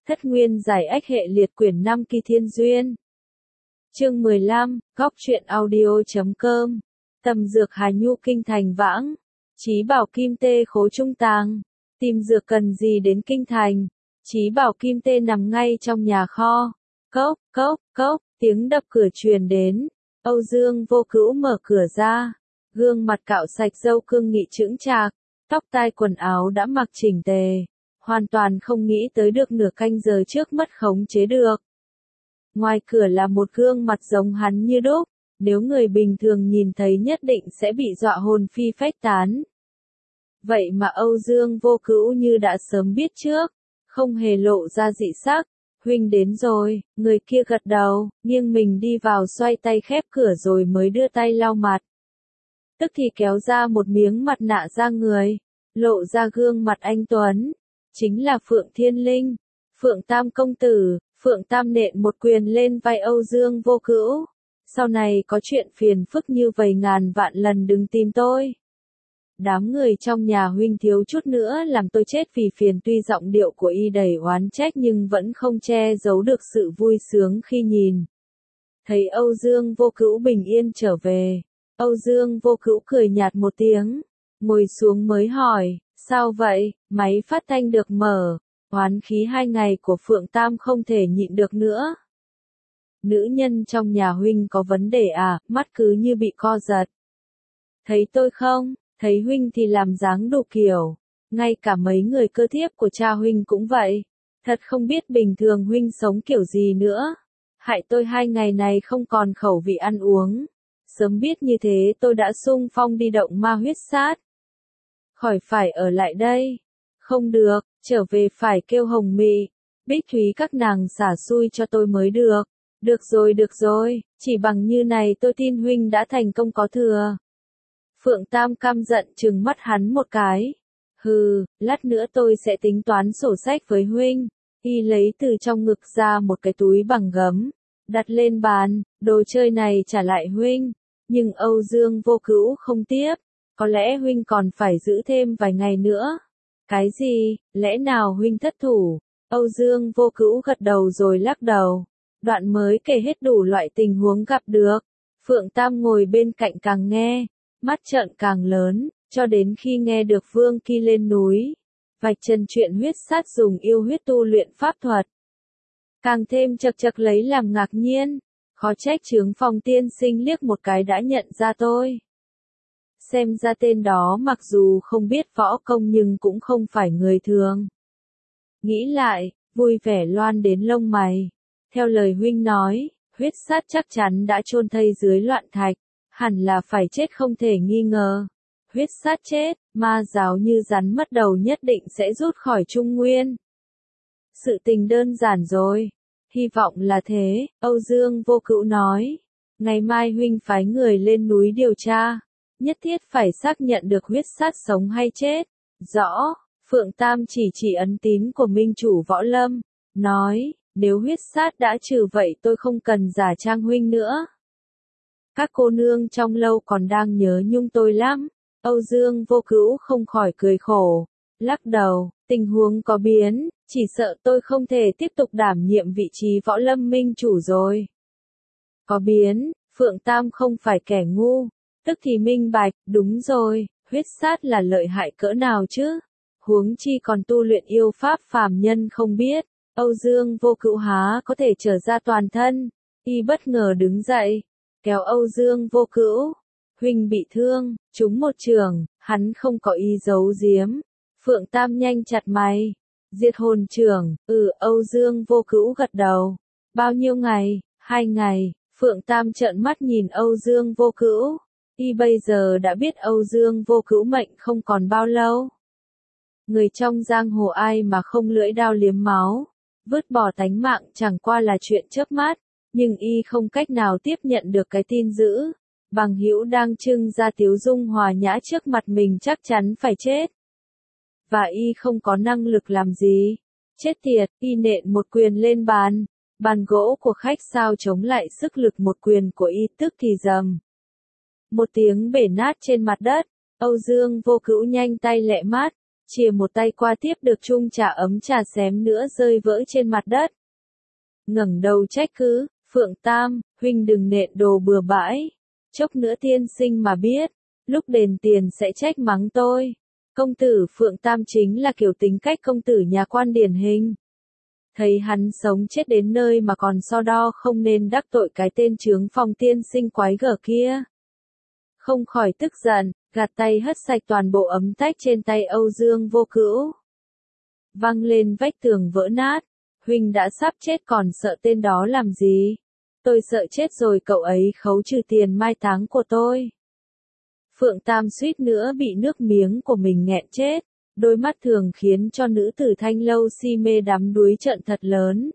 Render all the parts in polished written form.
Thất Nguyên Giải Ách Hệ Liệt quyển 5 Kỳ Thiên Duyên. Chương 15, Góc truyện audio.com. Tầm dược Hà Nhu kinh thành vãng. Chí bảo kim tê khố trung tàng. Tìm dược cần gì đến kinh thành. Chí bảo kim tê nằm ngay trong nhà kho. Cốc, cốc, cốc, tiếng đập cửa truyền đến. Âu Dương Vô Cữu mở cửa ra. Gương mặt cạo sạch râu cương nghị chững chạc. Tóc tai quần áo đã mặc chỉnh tề. Hoàn toàn không nghĩ tới được nửa canh giờ trước mất khống chế được. Ngoài cửa là một gương mặt giống hắn như đúc, nếu người bình thường nhìn thấy nhất định sẽ bị dọa hồn phi phách tán. Vậy mà Âu Dương Vô Cữu như đã sớm biết trước, không hề lộ ra dị sắc. Huynh đến rồi, người kia gật đầu, nghiêng mình đi vào xoay tay khép cửa rồi mới đưa tay lau mặt. Tức thì kéo ra một miếng mặt nạ ra người, lộ ra gương mặt anh tuấn. Chính là Phượng Thiên Linh, Phượng Tam công tử. Phượng Tam nện một quyền lên vai Âu Dương Vô Cữu. Sau này có chuyện phiền phức như vậy ngàn vạn lần đừng tìm tôi. Đám người trong nhà huynh thiếu chút nữa làm tôi chết vì phiền. Tuy giọng điệu của y đầy oán trách nhưng vẫn không che giấu được sự vui sướng khi nhìn thấy Âu Dương Vô Cữu bình yên trở về. Âu Dương Vô Cữu cười nhạt một tiếng, ngồi xuống mới hỏi, sao vậy? Máy phát thanh được mở. Oán khí 2 ngày của Phượng Tam không thể nhịn được nữa. Nữ nhân trong nhà huynh có vấn đề à? Mắt cứ như bị co giật. Thấy tôi không? Thấy huynh thì làm dáng đủ kiểu. Ngay cả mấy người cơ thiếp của cha huynh cũng vậy. Thật không biết bình thường huynh sống kiểu gì nữa. Hại tôi 2 ngày này không còn khẩu vị ăn uống. Sớm biết như thế tôi đã xung phong đi động ma huyết sát. Khỏi phải ở lại đây. Không được, trở về phải kêu Hồng Mị, Bích Thúy các nàng xả xui cho tôi mới được. Được rồi, chỉ bằng như này tôi tin huynh đã thành công có thừa. Phượng Tam căm giận trừng mắt hắn một cái. Hừ, lát nữa tôi sẽ tính toán sổ sách với huynh. Y lấy từ trong ngực ra một cái túi bằng gấm, đặt lên bàn, đồ chơi này trả lại huynh. Nhưng Âu Dương Vô Cữu không tiếp, có lẽ huynh còn phải giữ thêm vài ngày nữa. Cái gì, lẽ nào huynh thất thủ? Âu Dương Vô Cữu gật đầu rồi lắc đầu. Đoạn mới kể hết đủ loại tình huống gặp được. Phượng Tam ngồi bên cạnh càng nghe, mắt trợn càng lớn, cho đến khi nghe được Vương Kỳ lên núi, vạch trần chuyện huyết sát dùng yêu huyết tu luyện pháp thuật. Càng thêm chật chật lấy làm ngạc nhiên, khó trách Chướng Phong tiên sinh liếc một cái đã nhận ra tôi. Xem ra tên đó mặc dù không biết võ công nhưng cũng không phải người thường. Nghĩ lại, vui vẻ loan đến lông mày. Theo lời huynh nói, huyết sát chắc chắn đã chôn thây dưới loạn thạch, hẳn là phải chết không thể nghi ngờ. Huyết sát chết, ma giáo như rắn mất đầu nhất định sẽ rút khỏi Trung Nguyên. Sự tình đơn giản rồi. Hy vọng là thế, Âu Dương Vô Cữu nói. Ngày mai huynh phái người lên núi điều tra. Nhất thiết phải xác nhận được huyết sát sống hay chết. Rõ, Phượng Tam chỉ ấn tín của minh chủ Võ Lâm, nói, nếu huyết sát đã trừ vậy tôi không cần giả trang huynh nữa. Các cô nương trong lâu còn đang nhớ nhung tôi lắm. Âu Dương Vô Cữu không khỏi cười khổ, lắc đầu, tình huống có biến, chỉ sợ tôi không thể tiếp tục đảm nhiệm vị trí Võ Lâm minh chủ rồi. Có biến, Phượng Tam không phải kẻ ngu. Tức thì minh bạch, đúng rồi, huyết sát là lợi hại cỡ nào chứ? Huống chi còn tu luyện yêu pháp phàm nhân không biết. Âu Dương Vô Cữu há có thể trở ra toàn thân. Y bất ngờ đứng dậy, kéo Âu Dương Vô Cữu. Huynh bị thương, trúng một chưởng, hắn không có ý giấu giếm. Phượng Tam nhanh chặt mày. Diệt hồn chưởng, Âu Dương Vô Cữu gật đầu. Bao nhiêu ngày? 2 ngày. Phượng Tam trợn mắt nhìn Âu Dương Vô Cữu. Y bây giờ đã biết Âu Dương Vô Cữu mệnh không còn bao lâu. Người trong giang hồ ai mà không lưỡi đao liếm máu, vứt bỏ tánh mạng chẳng qua là chuyện chớp mắt, nhưng y không cách nào tiếp nhận được cái tin dữ. Bằng hữu đang trưng ra tiếu dung hòa nhã trước mặt mình chắc chắn phải chết. Và y không có năng lực làm gì. Chết tiệt, y nện một quyền lên bàn. Bàn gỗ của khách sao chống lại sức lực một quyền của y tức thì rầm. Một tiếng bể nát trên mặt đất, Âu Dương Vô Cữu nhanh tay lẹ mát, chìa một tay qua tiếp được chung trà ấm trà xém nữa rơi vỡ trên mặt đất. Ngẩng đầu trách cứ, Phượng Tam, huynh đừng nện đồ bừa bãi. Chốc nữa tiên sinh mà biết, lúc đền tiền sẽ trách mắng tôi. Công tử Phượng Tam chính là kiểu tính cách công tử nhà quan điển hình. Thấy hắn sống chết đến nơi mà còn so đo không nên đắc tội cái tên chướng phòng tiên sinh quái gở kia. Không khỏi tức giận, gạt tay hất sạch toàn bộ ấm tách trên tay Âu Dương Vô Cữu. Văng lên vách tường vỡ nát, huynh đã sắp chết còn sợ tên đó làm gì? Tôi sợ chết rồi cậu ấy khấu trừ tiền mai táng của tôi. Phượng Tam suýt nữa bị nước miếng của mình nghẹn chết, đôi mắt thường khiến cho nữ tử Thanh Lâu si mê đắm đuối trợn thật lớn.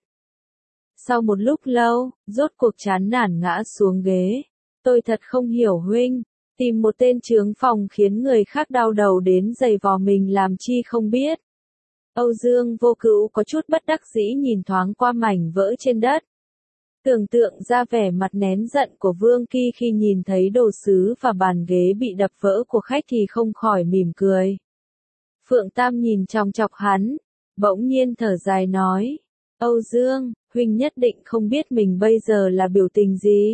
Sau một lúc lâu, rốt cuộc chán nản ngã xuống ghế. Tôi thật không hiểu huynh, tìm một tên chướng phòng khiến người khác đau đầu đến giày vò mình làm chi không biết. Âu Dương Vô Cữu có chút bất đắc dĩ nhìn thoáng qua mảnh vỡ trên đất. Tưởng tượng ra vẻ mặt nén giận của Vương Kỳ khi nhìn thấy đồ sứ và bàn ghế bị đập vỡ của khách thì không khỏi mỉm cười. Phượng Tam nhìn chòng chọc hắn, bỗng nhiên thở dài nói, Âu Dương, huynh nhất định không biết mình bây giờ là biểu tình gì.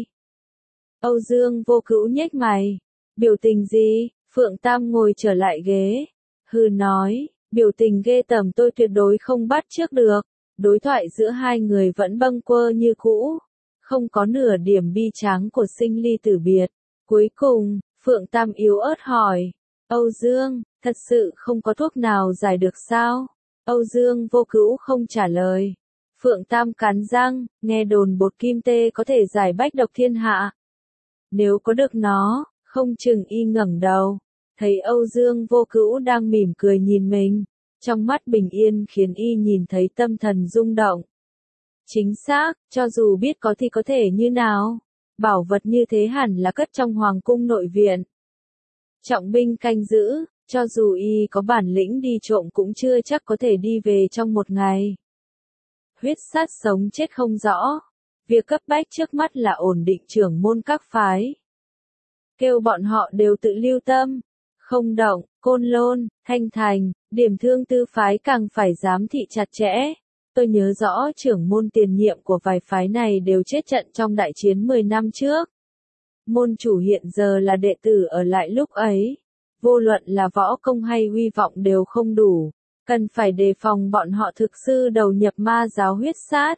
Âu Dương Vô Cữu nhếch mày, biểu tình gì? Phượng Tam ngồi trở lại ghế, hừ nói, biểu tình ghê tởm tôi tuyệt đối không bắt chước được. Đối thoại giữa hai người vẫn bâng quơ như cũ, không có nửa điểm bi tráng của sinh ly tử biệt. Cuối cùng, Phượng Tam yếu ớt hỏi, Âu Dương, thật sự không có thuốc nào giải được sao? Âu Dương Vô Cữu không trả lời. Phượng Tam cắn răng, nghe đồn bột kim tê có thể giải bách độc thiên hạ. Nếu có được nó, không chừng y ngẩng đầu, thấy Âu Dương Vô Cữu đang mỉm cười nhìn mình. Trong mắt bình yên khiến y nhìn thấy tâm thần rung động. Chính xác, cho dù biết có thì có thể như nào. Bảo vật như thế hẳn là cất trong hoàng cung nội viện. Trọng binh canh giữ, cho dù y có bản lĩnh đi trộm cũng chưa chắc có thể đi về trong một ngày. Huyết sát sống chết không rõ. Việc cấp bách trước mắt là ổn định trưởng môn các phái. Kêu bọn họ đều tự lưu tâm. Không động, Côn Lôn, Thanh Thành, điểm thương tư phái càng phải giám thị chặt chẽ. Tôi nhớ rõ trưởng môn tiền nhiệm của vài phái này đều chết trận trong đại chiến 10 năm trước. Môn chủ hiện giờ là đệ tử ở lại lúc ấy. Vô luận là võ công hay uy vọng đều không đủ. Cần phải đề phòng bọn họ thực sư đầu nhập ma giáo huyết sát.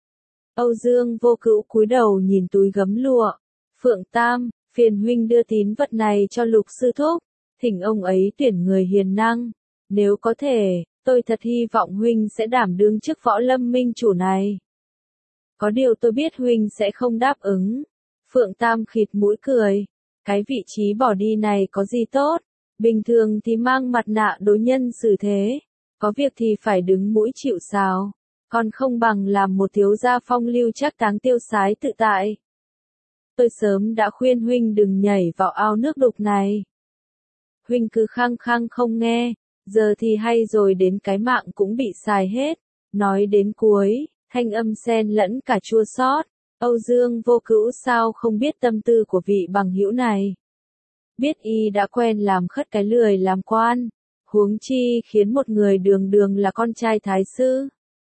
Âu Dương Vô Cữu cúi đầu nhìn túi gấm lụa. Phượng Tam, phiền huynh đưa tín vật này cho Lục sư thúc. Thỉnh ông ấy tuyển người hiền năng. Nếu có thể, tôi thật hy vọng huynh sẽ đảm đương chức võ lâm minh chủ này. Có điều tôi biết huynh sẽ không đáp ứng. Phượng Tam khịt mũi cười. Cái vị trí bỏ đi này có gì tốt? Bình thường thì mang mặt nạ đối nhân xử thế. Có việc thì phải đứng mũi chịu sào. Còn không bằng làm một thiếu gia phong lưu chắc táng tiêu sái tự tại. Tôi sớm đã khuyên huynh đừng nhảy vào ao nước đục này. Huynh cứ khăng khăng không nghe, giờ thì hay rồi đến cái mạng cũng bị xài hết. Nói đến cuối, thanh âm xen lẫn cả chua xót. Âu Dương Vô Cữu sao không biết tâm tư của vị bằng hữu này. Biết y đã quen làm khất cái lười làm quan, huống chi khiến một người đường đường là con trai thái sư.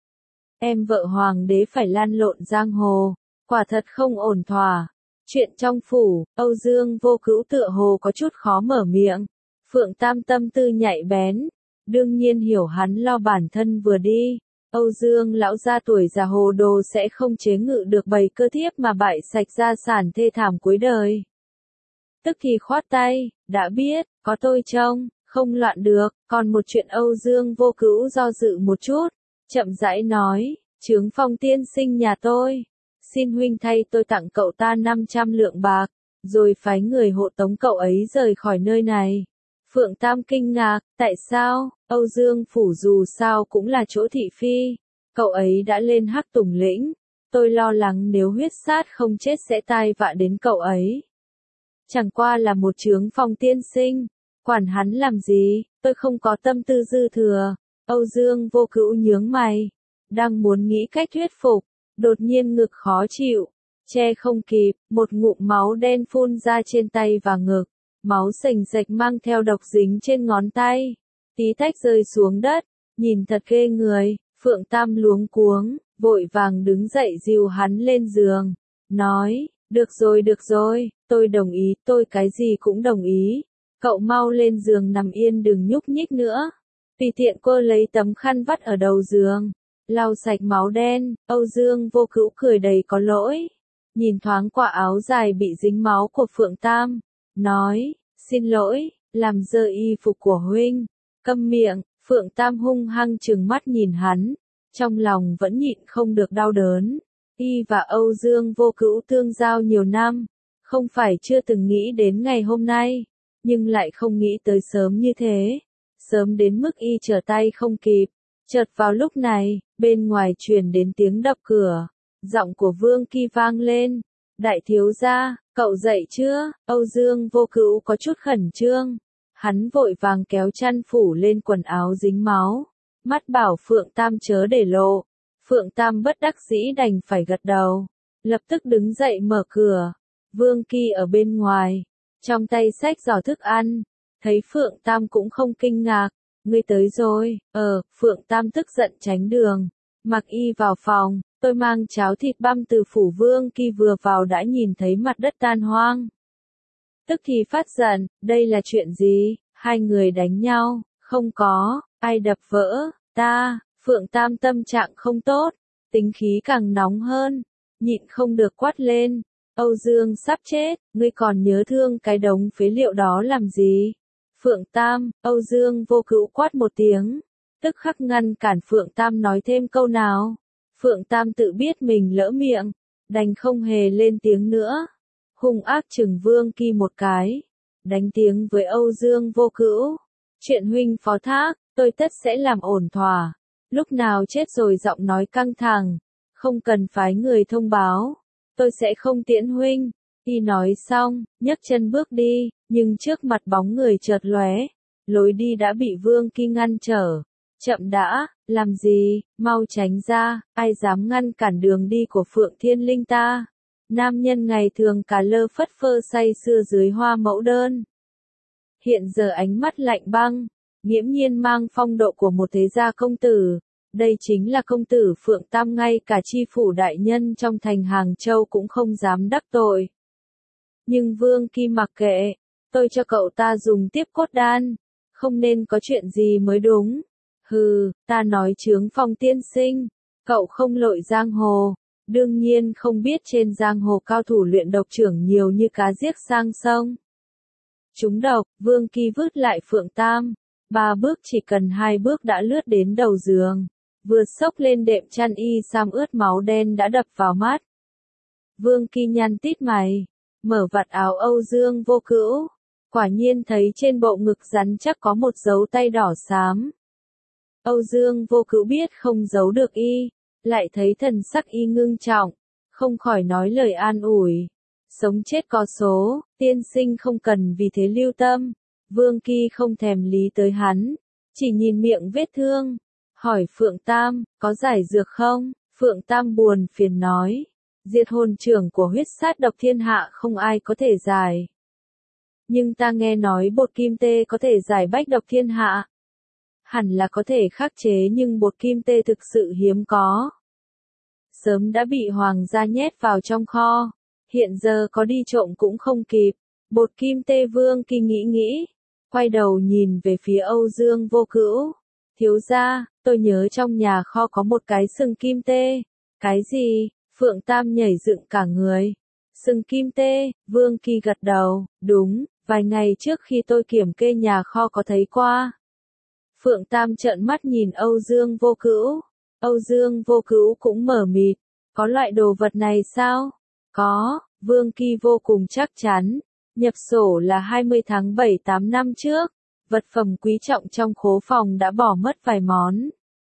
Em vợ hoàng đế phải lan lộn giang hồ, quả thật không ổn thỏa. Chuyện trong phủ, Âu Dương Vô Cữu tựa hồ có chút khó mở miệng. Phượng Tam tâm tư nhạy bén, đương nhiên hiểu hắn lo bản thân vừa đi. Âu Dương lão gia tuổi già hồ đồ sẽ không chế ngự được bầy cơ thiếp mà bại sạch gia sản thê thảm cuối đời. Tức thì khoát tay, đã biết, có tôi trông, không loạn được. Còn một chuyện Âu Dương Vô Cữu do dự một chút, chậm rãi nói, chướng phong tiên sinh nhà tôi, xin huynh thay tôi tặng cậu ta 500 lượng bạc, rồi phái người hộ tống cậu ấy rời khỏi nơi này. Phượng Tam kinh ngạc, tại sao? Âu Dương phủ dù sao cũng là chỗ thị phi, cậu ấy đã lên Hắc Tùng lĩnh, tôi lo lắng nếu huyết sát không chết sẽ tai vạ đến cậu ấy. Chẳng qua là một chướng phong tiên sinh, quản hắn làm gì, tôi không có tâm tư dư thừa. Âu Dương Vô Cữu nhướng mày, đang muốn nghĩ cách thuyết phục, đột nhiên ngực khó chịu, che không kịp, một ngụm máu đen phun ra trên tay và ngực, máu sền sệt mang theo độc dính trên ngón tay. tí tách rơi xuống đất, nhìn thật ghê người. Phượng Tam luống cuống, vội vàng đứng dậy dìu hắn lên giường, nói, được rồi, tôi đồng ý, tôi cái gì cũng đồng ý. Cậu mau lên giường nằm yên đừng nhúc nhích nữa. Tùy tiện cô lấy tấm khăn vắt ở đầu giường, lau sạch máu đen. Âu Dương Vô Cữu cười đầy có lỗi, nhìn thoáng qua áo dài bị dính máu của Phượng Tam, nói, xin lỗi, làm dơ y phục của huynh. Câm miệng. Phượng Tam hung hăng trừng mắt nhìn hắn, trong lòng vẫn nhịn không được đau đớn. Y và Âu Dương Vô Cữu tương giao nhiều năm, không phải chưa từng nghĩ đến ngày hôm nay, nhưng lại không nghĩ tới sớm như thế, sớm đến mức y trở tay không kịp. Chợt vào lúc này, bên ngoài truyền đến tiếng đập cửa, giọng của Vương Kỳ vang lên, đại thiếu gia, cậu dậy chưa? Âu Dương Vô Cữu có chút khẩn trương, hắn vội vàng kéo chăn phủ lên quần áo dính máu, mắt bảo Phượng Tam chớ để lộ. Phượng Tam bất đắc dĩ đành phải gật đầu, lập tức đứng dậy mở cửa. Vương Kỳ ở bên ngoài, trong tay xách giỏ thức ăn, thấy Phượng Tam cũng không kinh ngạc, ngươi tới rồi. Phượng Tam tức giận tránh đường, mặc y vào phòng, tôi mang cháo thịt băm từ phủ. Vương Kỳ vừa vào đã nhìn thấy mặt đất tan hoang, tức thì phát giận, đây là chuyện gì? Hai người đánh nhau? Không có, ai đập vỡ ta? Phượng Tam tâm trạng không tốt, tính khí càng nóng hơn, nhịn không được quát lên, Âu Dương sắp chết, ngươi còn nhớ thương cái đống phế liệu đó làm gì? Phượng Tam, Âu Dương Vô Cữu quát một tiếng, tức khắc ngăn cản Phượng Tam nói thêm câu nào. Phượng Tam tự biết mình lỡ miệng, đành không hề lên tiếng nữa, hung ác chừng Vương Kỳ một cái, đánh tiếng với Âu Dương Vô Cữu, chuyện huynh phó thác, tôi tất sẽ làm ổn thỏa. Lúc nào chết rồi giọng nói căng thẳng, không cần phái người thông báo, tôi sẽ không tiễn huynh. Y nói xong, nhấc chân bước đi, nhưng trước mặt bóng người chợt lóe, lối đi đã bị Vương Kỳ ngăn trở. Chậm đã, làm gì, mau tránh ra, ai dám ngăn cản đường đi của Phượng Thiên Linh ta. Nam nhân ngày thường cả lơ phất phơ say sưa dưới hoa mẫu đơn, hiện giờ ánh mắt lạnh băng, nghiễm nhiên mang phong độ của một thế gia công tử. Đây chính là công tử Phượng Tam, ngay cả chi phủ đại nhân trong thành Hàng Châu cũng không dám đắc tội. Nhưng Vương Kỳ mặc kệ, tôi cho cậu ta dùng tiếp cốt đan, không nên có chuyện gì mới đúng. Hừ, ta nói chướng Phong tiên sinh, cậu không lội giang hồ, đương nhiên không biết trên giang hồ cao thủ luyện độc trưởng nhiều như cá giết sang sông. Trúng độc, Vương Kỳ vứt lại Phượng Tam, 3 bước chỉ cần 2 bước đã lướt đến đầu giường, vừa xốc lên đệm chăn y sam ướt máu đen đã đập vào mắt. Vương Kỳ nhăn tít mày, mở vạt áo Âu Dương Vô Cữu, quả nhiên thấy trên bộ ngực rắn chắc có một dấu tay đỏ xám. Âu Dương Vô Cữu biết không giấu được y, lại thấy thần sắc y ngưng trọng, không khỏi nói lời an ủi. Sống chết có số, tiên sinh không cần vì thế lưu tâm. Vương Kỳ không thèm lý tới hắn, chỉ nhìn miệng vết thương, hỏi Phượng Tam, có giải dược không? Phượng Tam buồn phiền nói, diệt hồn trưởng của huyết sát độc thiên hạ không ai có thể giải. Nhưng ta nghe nói bột kim tê có thể giải bách độc thiên hạ. Hẳn là có thể khắc chế nhưng bột kim tê thực sự hiếm có. Sớm đã bị hoàng gia nhét vào trong kho, hiện giờ có đi trộm cũng không kịp. Bột kim tê. Vương Kỳ nghĩ, quay đầu nhìn về phía Âu Dương Vô Cữu. Thiếu gia, tôi nhớ trong nhà kho có một cái sừng kim tê. Cái gì? Phượng Tam nhảy dựng cả người. Sừng kim tê. Vương Kỳ gật đầu, đúng, vài ngày trước khi tôi kiểm kê nhà kho có thấy qua. Phượng Tam trợn mắt nhìn Âu Dương Vô Cữu. Âu Dương Vô Cữu cũng mở mịt, có loại đồ vật này sao? Có, Vương Kỳ vô cùng chắc chắn. Nhập sổ là 20 tháng 7 8 năm trước, vật phẩm quý trọng trong khố phòng đã bỏ mất vài món.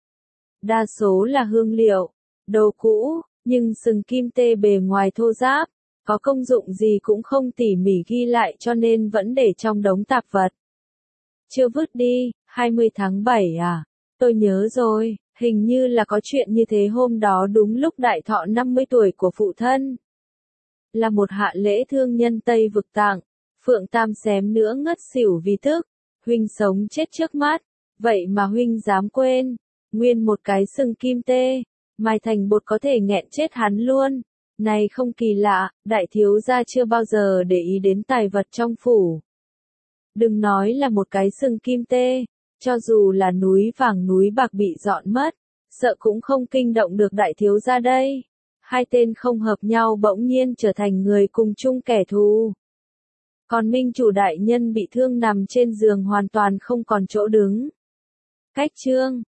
Đa số là hương liệu, đồ cũ, nhưng sừng kim tê bề ngoài thô ráp, có công dụng gì cũng không tỉ mỉ ghi lại cho nên vẫn để trong đống tạp vật. Chưa vứt đi, 20 tháng 7 à? Tôi nhớ rồi, hình như là có chuyện như thế. Hôm đó đúng lúc đại thọ 50 tuổi của phụ thân. Là một hạ lễ thương nhân Tây vực tặng. Phượng Tam xém nữa ngất xỉu vì tức. Huynh sống chết trước mắt, Vậy mà huynh dám quên, nguyên một cái sừng kim tê, mài thành bột có thể nghẹn chết hắn luôn. Này không kỳ lạ, đại thiếu gia chưa bao giờ để ý đến tài vật trong phủ. Đừng nói là một cái sừng kim tê, cho dù là núi vàng núi bạc bị dọn mất, sợ cũng không kinh động được đại thiếu gia đây. Hai tên không hợp nhau bỗng nhiên trở thành người cùng chung kẻ thù. Còn minh chủ đại nhân bị thương nằm trên giường hoàn toàn không còn chỗ đứng. Cách chương